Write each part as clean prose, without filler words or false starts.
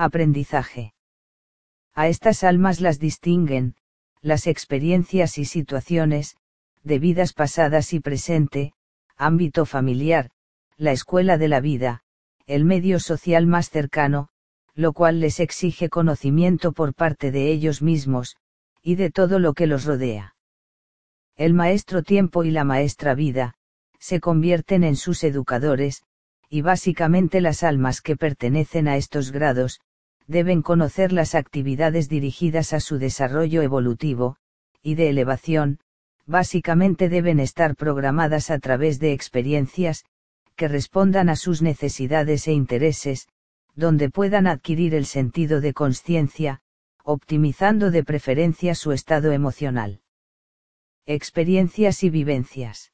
Aprendizaje. A estas almas las distinguen, las experiencias y situaciones, de vidas pasadas y presente, ámbito familiar, la escuela de la vida, el medio social más cercano, lo cual les exige conocimiento por parte de ellos mismos, y de todo lo que los rodea. El maestro tiempo y la maestra vida, se convierten en sus educadores, y básicamente las almas que pertenecen a estos grados, deben conocer las actividades dirigidas a su desarrollo evolutivo, y de elevación, básicamente deben estar programadas a través de experiencias, que respondan a sus necesidades e intereses, donde puedan adquirir el sentido de consciencia, optimizando de preferencia su estado emocional. Experiencias y vivencias.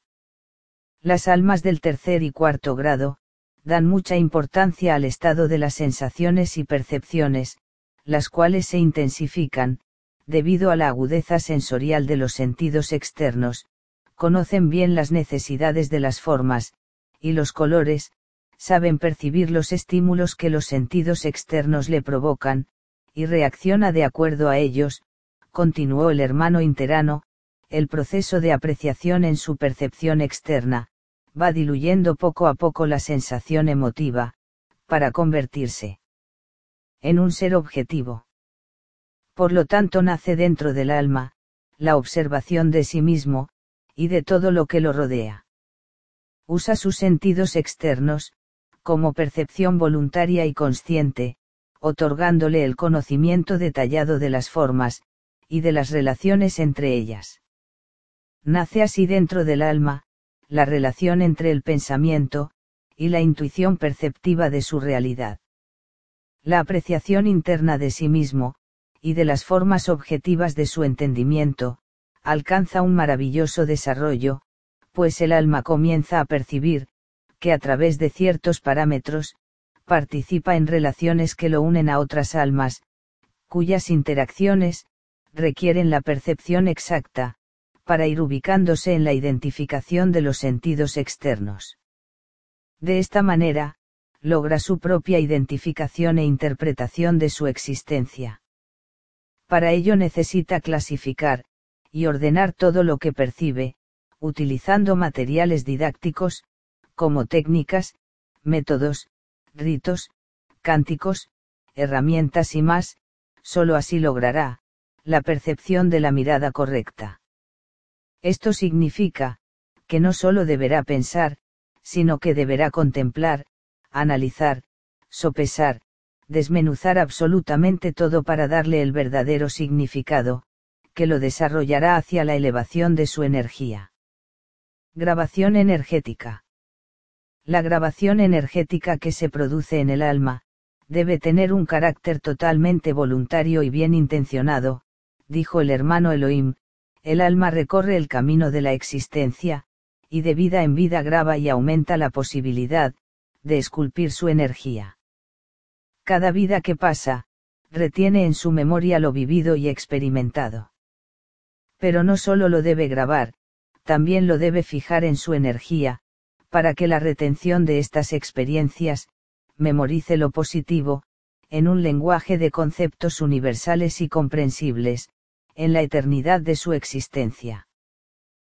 Las almas del tercer y cuarto grado, dan mucha importancia al estado de las sensaciones y percepciones, las cuales se intensifican, debido a la agudeza sensorial de los sentidos externos, conocen bien las necesidades de las formas, y los colores, saben percibir los estímulos que los sentidos externos le provocan, y reacciona de acuerdo a ellos, continuó el hermano interano, el proceso de apreciación en su percepción externa, va diluyendo poco a poco la sensación emotiva, para convertirse en un ser objetivo. Por lo tanto nace dentro del alma, la observación de sí mismo, y de todo lo que lo rodea. Usa sus sentidos externos, como percepción voluntaria y consciente, otorgándole el conocimiento detallado de las formas, y de las relaciones entre ellas. Nace así dentro del alma, la relación entre el pensamiento, y la intuición perceptiva de su realidad. La apreciación interna de sí mismo, y de las formas objetivas de su entendimiento, alcanza un maravilloso desarrollo, pues el alma comienza a percibir, que a través de ciertos parámetros, participa en relaciones que lo unen a otras almas, cuyas interacciones, requieren la percepción exacta, para ir ubicándose en la identificación de los sentidos externos. De esta manera, logra su propia identificación e interpretación de su existencia. Para ello necesita clasificar, y ordenar todo lo que percibe, utilizando materiales didácticos, como técnicas, métodos, ritos, cánticos, herramientas y más, solo así logrará, la percepción de la mirada correcta. Esto significa, que no solo deberá pensar, sino que deberá contemplar, analizar, sopesar, desmenuzar absolutamente todo para darle el verdadero significado, que lo desarrollará hacia la elevación de su energía. Grabación energética. La grabación energética que se produce en el alma, debe tener un carácter totalmente voluntario y bien intencionado, dijo el hermano Elohim. El alma recorre el camino de la existencia, y de vida en vida graba y aumenta la posibilidad, de esculpir su energía. Cada vida que pasa, retiene en su memoria lo vivido y experimentado. Pero no solo lo debe grabar, también lo debe fijar en su energía, para que la retención de estas experiencias, memorice lo positivo, en un lenguaje de conceptos universales y comprensibles, en la eternidad de su existencia.